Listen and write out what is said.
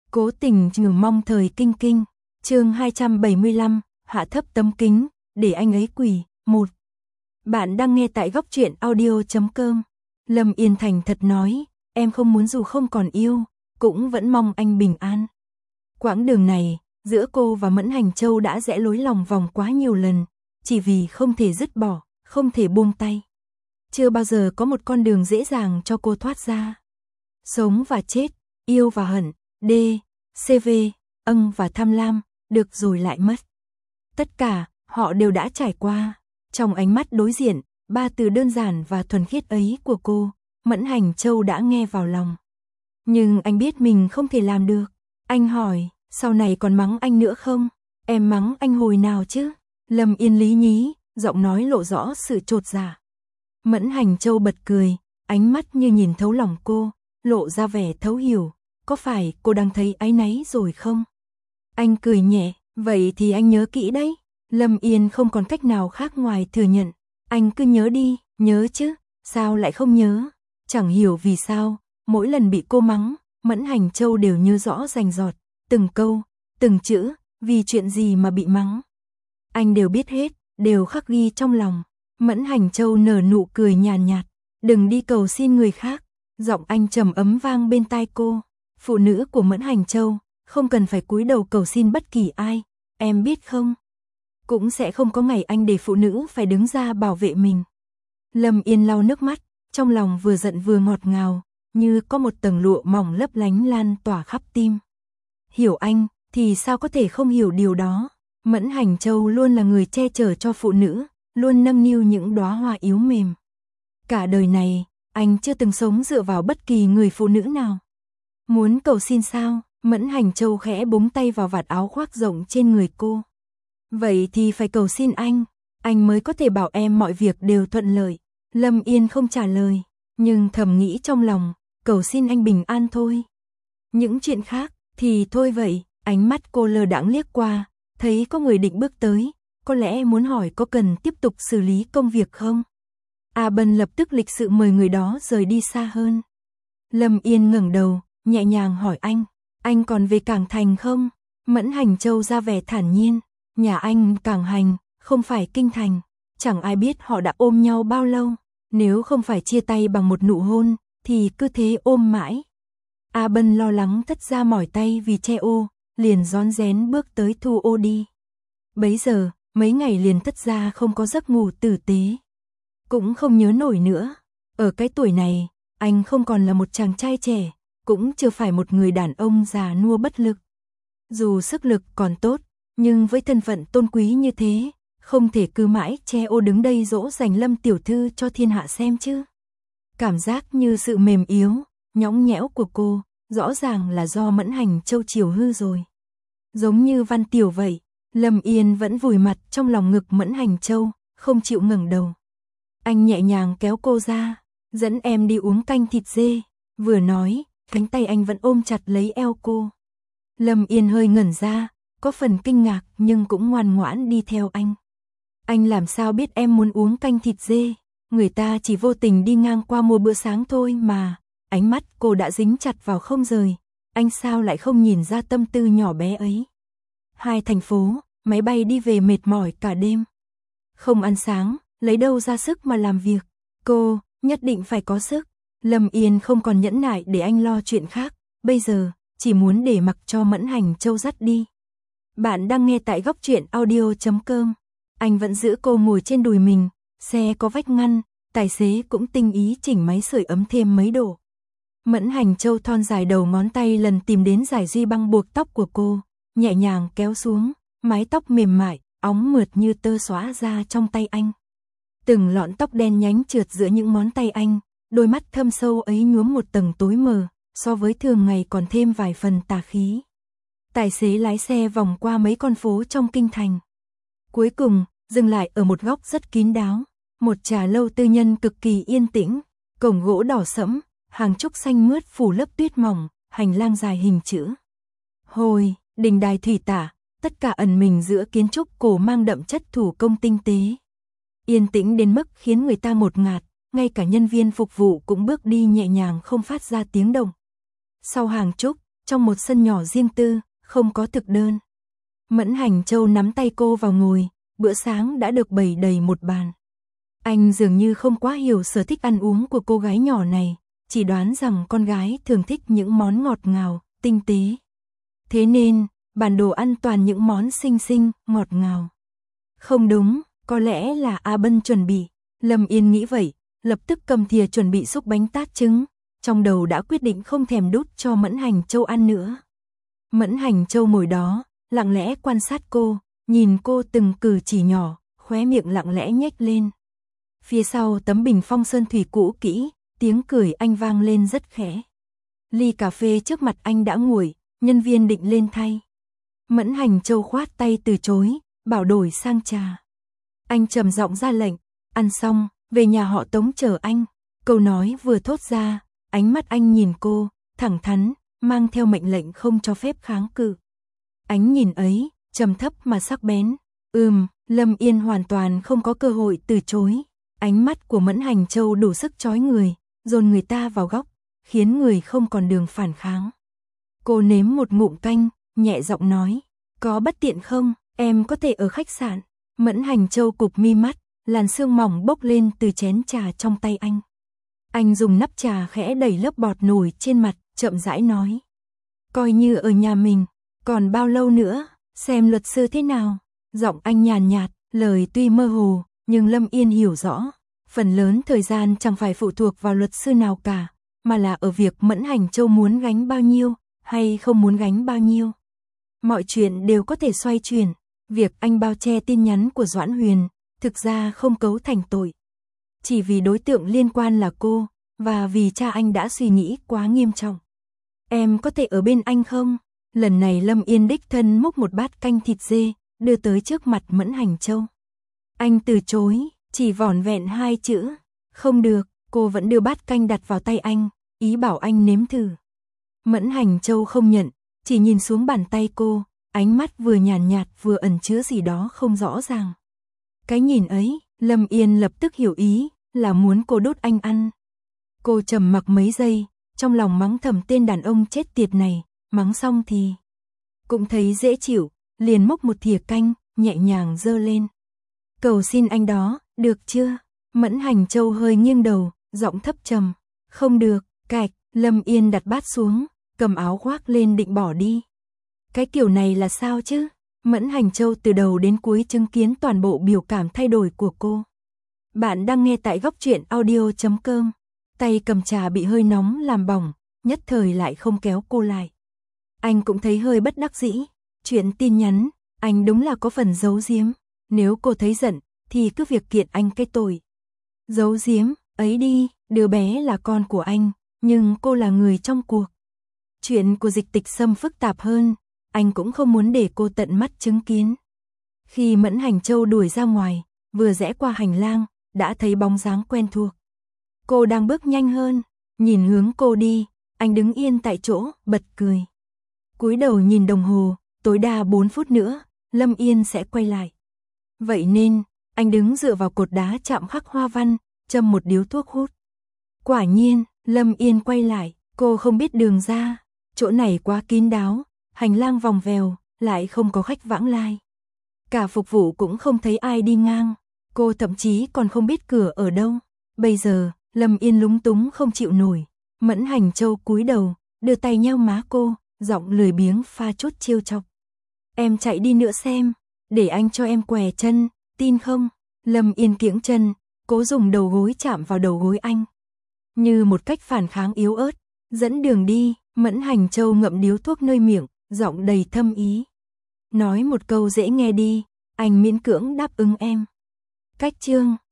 Cố tình trừ mong thời kinh kinh. Chương 275, hạ thấp tấm kính, để anh ấy quỳ. 1. Bạn đang nghe tại góc truyện audio.com. Lâm Yên thành thật nói, em không muốn dù không còn yêu, cũng vẫn mong anh bình an. Quãng đường này, giữa cô và Mẫn Hành Châu đã rẽ lối lòng vòng quá nhiều lần, chỉ vì không thể dứt bỏ, không thể buông tay. Chưa bao giờ có một con đường dễ dàng cho cô thoát ra. Sống và chết, yêu và hận, D, CV, ân và tham lam, được rồi lại mất. Tất cả, họ đều đã trải qua. Trong ánh mắt đối diện, ba từ đơn giản và thuần khiết ấy của cô, Mẫn Hành Châu đã nghe vào lòng. Nhưng anh biết mình không thể làm được. Anh hỏi, sau này còn mắng anh nữa không? Em mắng anh hồi nào chứ? Lâm Yên lý nhí, giọng nói lộ rõ sự chột dạ. Mẫn Hành Châu bật cười, ánh mắt như nhìn thấu lòng cô, lộ ra vẻ thấu hiểu. Có phải cô đang thấy áy náy rồi không? Anh cười nhẹ, vậy thì anh nhớ kỹ đấy. Lâm Yên không còn cách nào khác ngoài thừa nhận. Anh cứ nhớ đi, nhớ chứ, sao lại không nhớ? Chẳng hiểu vì sao, mỗi lần bị cô mắng, Mẫn Hành Châu đều nhớ rõ rành rọt, từng câu, từng chữ, vì chuyện gì mà bị mắng. Anh đều biết hết, đều khắc ghi trong lòng. Mẫn Hành Châu nở nụ cười nhàn nhạt, đừng đi cầu xin người khác. Giọng anh trầm ấm vang bên tai cô. Phụ nữ của Mẫn Hành Châu, không cần phải cúi đầu cầu xin bất kỳ ai, em biết không? Cũng sẽ không có ngày anh để phụ nữ phải đứng ra bảo vệ mình. Lâm Yên lau nước mắt, trong lòng vừa giận vừa ngọt ngào, như có một tầng lụa mỏng lấp lánh lan tỏa khắp tim. Hiểu anh, thì sao có thể không hiểu điều đó? Mẫn Hành Châu luôn là người che chở cho phụ nữ, luôn nâng niu những đóa hoa yếu mềm. Cả đời này, anh chưa từng sống dựa vào bất kỳ người phụ nữ nào. Muốn cầu xin sao? Mẫn Hành Châu khẽ búng tay vào vạt áo khoác rộng trên người cô. Vậy thì phải cầu xin anh mới có thể bảo em mọi việc đều thuận lợi. Lâm Yên không trả lời, nhưng thầm nghĩ trong lòng, cầu xin anh bình an thôi. Những chuyện khác thì thôi vậy. Ánh mắt cô lờ đãng liếc qua, thấy có người định bước tới, có lẽ muốn hỏi có cần tiếp tục xử lý công việc không. A Bân lập tức lịch sự mời người đó rời đi xa hơn. Lâm Yên ngẩng đầu, nhẹ nhàng hỏi anh còn về Cảng Thành không? Mẫn Hành Châu ra vẻ thản nhiên, nhà anh Cảng Hành, không phải Kinh Thành, chẳng ai biết họ đã ôm nhau bao lâu, nếu không phải chia tay bằng một nụ hôn, thì cứ thế ôm mãi. A Bân lo lắng thất ra mỏi tay vì che ô, liền rón rén bước tới thu ô đi. Bấy giờ, mấy ngày liền thất ra không có giấc ngủ tử tế. Cũng không nhớ nổi nữa, ở cái tuổi này, anh không còn là một chàng trai trẻ, cũng chưa phải một người đàn ông già nua bất lực. Dù sức lực còn tốt, nhưng với thân phận tôn quý như thế, không thể cứ mãi che ô đứng đây dỗ dành Lâm tiểu thư cho thiên hạ xem chứ. Cảm giác như sự mềm yếu, nhõng nhẽo của cô, rõ ràng là do Mẫn Hành Châu chiều hư rồi. Giống như Văn Tiểu vậy, Lâm Yên vẫn vùi mặt trong lòng ngực Mẫn Hành Châu, không chịu ngẩng đầu. Anh nhẹ nhàng kéo cô ra, dẫn em đi uống canh thịt dê, vừa nói, cánh tay anh vẫn ôm chặt lấy eo cô. Lâm Yên hơi ngẩn ra, có phần kinh ngạc nhưng cũng ngoan ngoãn đi theo anh. Anh làm sao biết em muốn uống canh thịt dê? Người ta chỉ vô tình đi ngang qua mua bữa sáng thôi mà. Ánh mắt cô đã dính chặt vào không rời. Anh sao lại không nhìn ra tâm tư nhỏ bé ấy? Hai thành phố, máy bay đi về mệt mỏi cả đêm. Không ăn sáng, lấy đâu ra sức mà làm việc. Cô, nhất định phải có sức. Lâm Yên không còn nhẫn nại để anh lo chuyện khác. Bây giờ, chỉ muốn để mặc cho Mẫn Hành Châu dắt đi. Bạn đang nghe tại góc truyện audio.com. Anh vẫn giữ cô ngồi trên đùi mình, xe có vách ngăn, tài xế cũng tinh ý chỉnh máy sưởi ấm thêm mấy độ. Mẫn Hành Châu thon dài đầu ngón tay lần tìm đến giải duy băng buộc tóc của cô, nhẹ nhàng kéo xuống, mái tóc mềm mại, óng mượt như tơ xóa ra trong tay anh. Từng lọn tóc đen nhánh trượt giữa những ngón tay anh, đôi mắt thâm sâu ấy nhuốm một tầng tối mờ, so với thường ngày còn thêm vài phần tà khí. Tài xế lái xe vòng qua mấy con phố trong kinh thành. Cuối cùng, dừng lại ở một góc rất kín đáo, một trà lâu tư nhân cực kỳ yên tĩnh, cổng gỗ đỏ sẫm, hàng trúc xanh mướt phủ lớp tuyết mỏng, hành lang dài hình chữ. Hồi, đình đài thủy tả, tất cả ẩn mình giữa kiến trúc cổ mang đậm chất thủ công tinh tế. Yên tĩnh đến mức khiến người ta ngột ngạt, ngay cả nhân viên phục vụ cũng bước đi nhẹ nhàng không phát ra tiếng động. Sau hàng trúc, trong một sân nhỏ riêng tư, không có thực đơn. Mẫn Hành Châu nắm tay cô vào ngồi, bữa sáng đã được bày đầy một bàn. Anh dường như không quá hiểu sở thích ăn uống của cô gái nhỏ này, chỉ đoán rằng con gái thường thích những món ngọt ngào, tinh tế. Thế nên, bản đồ ăn toàn những món xinh xinh, ngọt ngào. Không đúng, có lẽ là A Bân chuẩn bị. Lâm Yên nghĩ vậy, lập tức cầm thìa chuẩn bị xúc bánh tát trứng, trong đầu đã quyết định không thèm đút cho Mẫn Hành Châu ăn nữa. Mẫn Hành Châu ngồi đó, lặng lẽ quan sát cô, nhìn cô từng cử chỉ nhỏ, khóe miệng lặng lẽ nhếch lên. Phía sau tấm bình phong sơn thủy cũ kỹ, tiếng cười anh vang lên rất khẽ. Ly cà phê trước mặt anh đã nguội, nhân viên định lên thay. Mẫn Hành Châu khoát tay từ chối, bảo đổi sang trà. Anh trầm giọng ra lệnh, ăn xong, về nhà họ Tống chờ anh. Câu nói vừa thốt ra, ánh mắt anh nhìn cô, thẳng thắn, mang theo mệnh lệnh không cho phép kháng cự. Ánh nhìn ấy, trầm thấp mà sắc bén. Lâm Yên hoàn toàn không có cơ hội từ chối. Ánh mắt của Mẫn Hành Châu đủ sức chói người, dồn người ta vào góc, khiến người không còn đường phản kháng. Cô nếm một ngụm canh, nhẹ giọng nói, có bất tiện không, em có thể ở khách sạn. Mẫn Hành Châu cụp mi mắt, làn sương mỏng bốc lên từ chén trà trong tay anh. Anh dùng nắp trà khẽ đẩy lớp bọt nổi trên mặt, chậm rãi nói. Coi như ở nhà mình, còn bao lâu nữa, xem luật sư thế nào. Giọng anh nhàn nhạt, lời tuy mơ hồ, nhưng Lâm Yên hiểu rõ. Phần lớn thời gian chẳng phải phụ thuộc vào luật sư nào cả, mà là ở việc Mẫn Hành Châu muốn gánh bao nhiêu, hay không muốn gánh bao nhiêu. Mọi chuyện đều có thể xoay chuyển. Việc anh bao che tin nhắn của Doãn Huyền, thực ra không cấu thành tội. Chỉ vì đối tượng liên quan là cô, và vì cha anh đã suy nghĩ quá nghiêm trọng. Em có thể ở bên anh không? Lần này Lâm Yên đích thân múc một bát canh thịt dê, đưa tới trước mặt Mẫn Hành Châu. Anh từ chối, chỉ vỏn vẹn 2 chữ. Không được, cô vẫn đưa bát canh đặt vào tay anh, ý bảo anh nếm thử. Mẫn Hành Châu không nhận, chỉ nhìn xuống bàn tay cô, ánh mắt vừa nhàn nhạt vừa ẩn chứa gì đó không rõ ràng. Cái nhìn ấy, Lâm Yên lập tức hiểu ý, là muốn cô đút anh ăn. Cô trầm mặc mấy giây, trong lòng mắng thầm tên đàn ông chết tiệt này, mắng xong thì cũng thấy dễ chịu, liền múc một thìa canh, nhẹ nhàng giơ lên. Cầu xin anh đó, được chưa? Mẫn Hành Châu hơi nghiêng đầu, giọng thấp trầm. Không được, cạch. Lâm Yên đặt bát xuống, cầm áo khoác lên định bỏ đi. Cái kiểu này là sao chứ? Mẫn Hành Châu từ đầu đến cuối chứng kiến toàn bộ biểu cảm thay đổi của cô. Bạn đang nghe tại góc truyện audio.com. Tay cầm trà bị hơi nóng làm bỏng, nhất thời lại không kéo cô lại. Anh cũng thấy hơi bất đắc dĩ. Chuyện tin nhắn, anh đúng là có phần giấu giếm. Nếu cô thấy giận, thì cứ việc kiện anh cái tội. Giấu giếm, ấy đi, đứa bé là con của anh, nhưng cô là người trong cuộc. Chuyện của Dịch Tịch Sâm phức tạp hơn, anh cũng không muốn để cô tận mắt chứng kiến. Khi Mẫn Hành Châu đuổi ra ngoài, vừa rẽ qua hành lang, đã thấy bóng dáng quen thuộc. Cô đang bước nhanh hơn, nhìn hướng cô đi, anh đứng yên tại chỗ, bật cười. Cúi đầu nhìn đồng hồ, tối đa 4 phút nữa, Lâm Yên sẽ quay lại. Vậy nên, anh đứng dựa vào cột đá chạm khắc hoa văn, châm một điếu thuốc hút. Quả nhiên, Lâm Yên quay lại, cô không biết đường ra, chỗ này quá kín đáo, hành lang vòng vèo, lại không có khách vãng lai. Cả phục vụ cũng không thấy ai đi ngang, cô thậm chí còn không biết cửa ở đâu. Bây giờ, Lâm Yên lúng túng không chịu nổi. Mẫn Hành Châu cúi đầu, đưa tay nheo má cô, giọng lười biếng pha chút trêu chọc. Em chạy đi nữa xem, để anh cho em què chân, tin không? Lâm Yên kiễng chân, cố dùng đầu gối chạm vào đầu gối anh. Như một cách phản kháng yếu ớt, dẫn đường đi, Mẫn Hành Châu ngậm điếu thuốc nơi miệng, giọng đầy thâm ý. Nói một câu dễ nghe đi, anh miễn cưỡng đáp ứng em. Cách chương